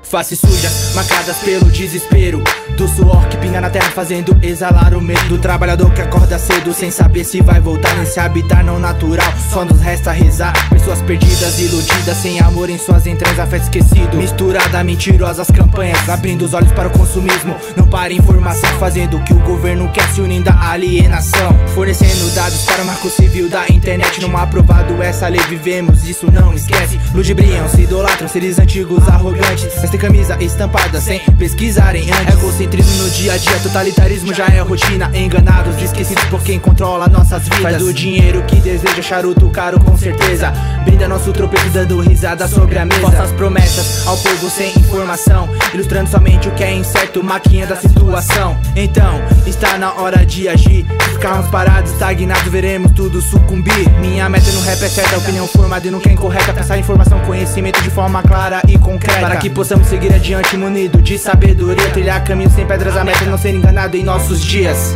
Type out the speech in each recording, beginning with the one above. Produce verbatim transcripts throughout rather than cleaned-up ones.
Faces sujas, marcadas pelo desespero do suor que pinga na terra, fazendo exalar o medo do trabalhador que acorda cedo sem saber se vai voltar nesse habitat não natural. Só nos resta rezar. Pessoas perdidas, iludidas, sem amor em suas entranhas, afeto esquecido, misturada a mentirosas campanhas, abrindo os olhos para o consumismo. Não para informação, fazendo o que o governo quer, se unindo à alienação, fornecendo dados para o marco civil da internet. Não aprovado essa lei, vivemos, isso não esquece. Ludibriam, se idolatram, seres antigos arrogantes, mas tem camisa estampada sem pesquisarem antes. Egocentrismo no dia a dia, totalitarismo já é rotina. Enganados, esquecidos por quem controla nossas vidas. Faz do dinheiro que deseja, charuto caro com certeza. Brinda nosso tropeço dando risada sobre a mesa. Falsas promessas ao povo sem informação, ilustrando somente o que é incerto, maquinha da situação. Então, está na hora de agir. Se ficarmos parados, estagnados, veremos tudo sucumbir. Minha meta no rap é certa, opinião formada e nunca incorreta. Passar informação, conhecimento de forma clara e concreta, para que possamos seguir adiante munido de sabedoria. Trilhar caminhos sem pedras, a meta é não ser enganado em nossos dias.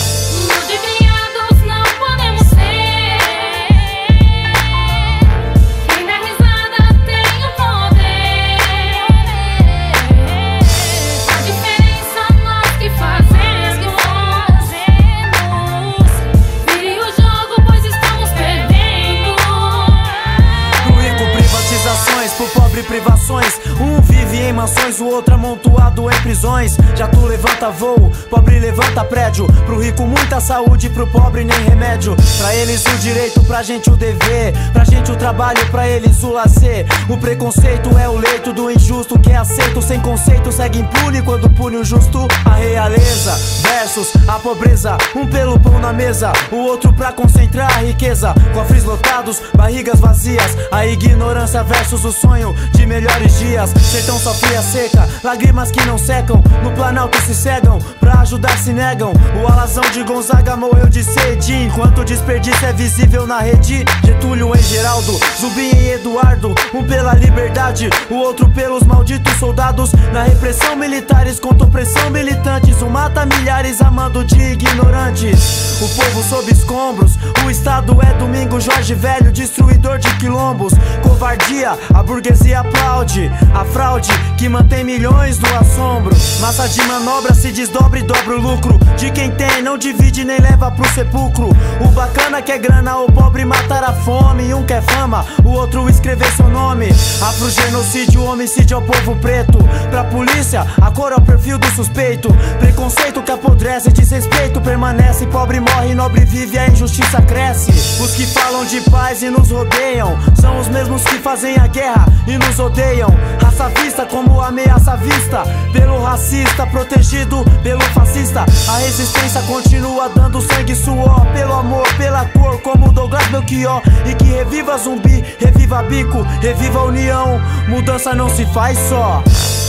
Por pobre privações, um vive em mansões, o outro amontoado em prisões. Já tu levanta voo, pobre levanta prédio. Pro rico muita saúde, pro pobre nem remédio. Pra eles o direito, pra gente o dever. Pra gente o trabalho, pra eles o lazer. O preconceito é o leito do injusto que é aceito sem conceito, segue impune quando pune o justo. A realeza versus a pobreza, um pelo pão na mesa, o outro pra concentrar a riqueza. Cofres lotados, barrigas vazias, a ignorância versus o sonho de melhores dias. Sertão sofre a seca, lágrimas que não secam, no Planalto se cegam, pra ajudar se negam. O alazão de Gonzaga morreu de sede, enquanto o desperdício é visível na rede. Getúlio em Geraldo, Zumbi em Eduardo, um pela liberdade, o outro pelos malditos soldados. Na repressão militares contra opressão militantes, um mata milhares a mando de ignorantes. O povo sob escombros, o Estado é Domingo Jorge Velho, destruidor de quilombos. Covardia, a burguesia aplaude a fraude que mantém milhões no assombro. Massa de manobra se desdobra e dobra o lucro de quem tem, não divide nem leva pro sepulcro. O bacana quer grana, o pobre matar a fome. Um quer fama, o outro escrever seu nome. Afrogenocídio, homicídio ao povo preto. Pra polícia, a cor é o perfil do suspeito. Preconceito que apodrece, desrespeito permanece. Pobre morre, nobre vive, a injustiça cresce. Os que falam de paz e nos rodeiam são os mesmos que fazem a guerra e nos odeiam. Raça vista como ameaça vista pelo racista, protegido pelo fascista. A resistência continua dando sangue e suor, pelo amor, pela cor, como Douglas Belchior. E que reviva Zumbi, reviva Bico, reviva a união. Mudança não se faz só.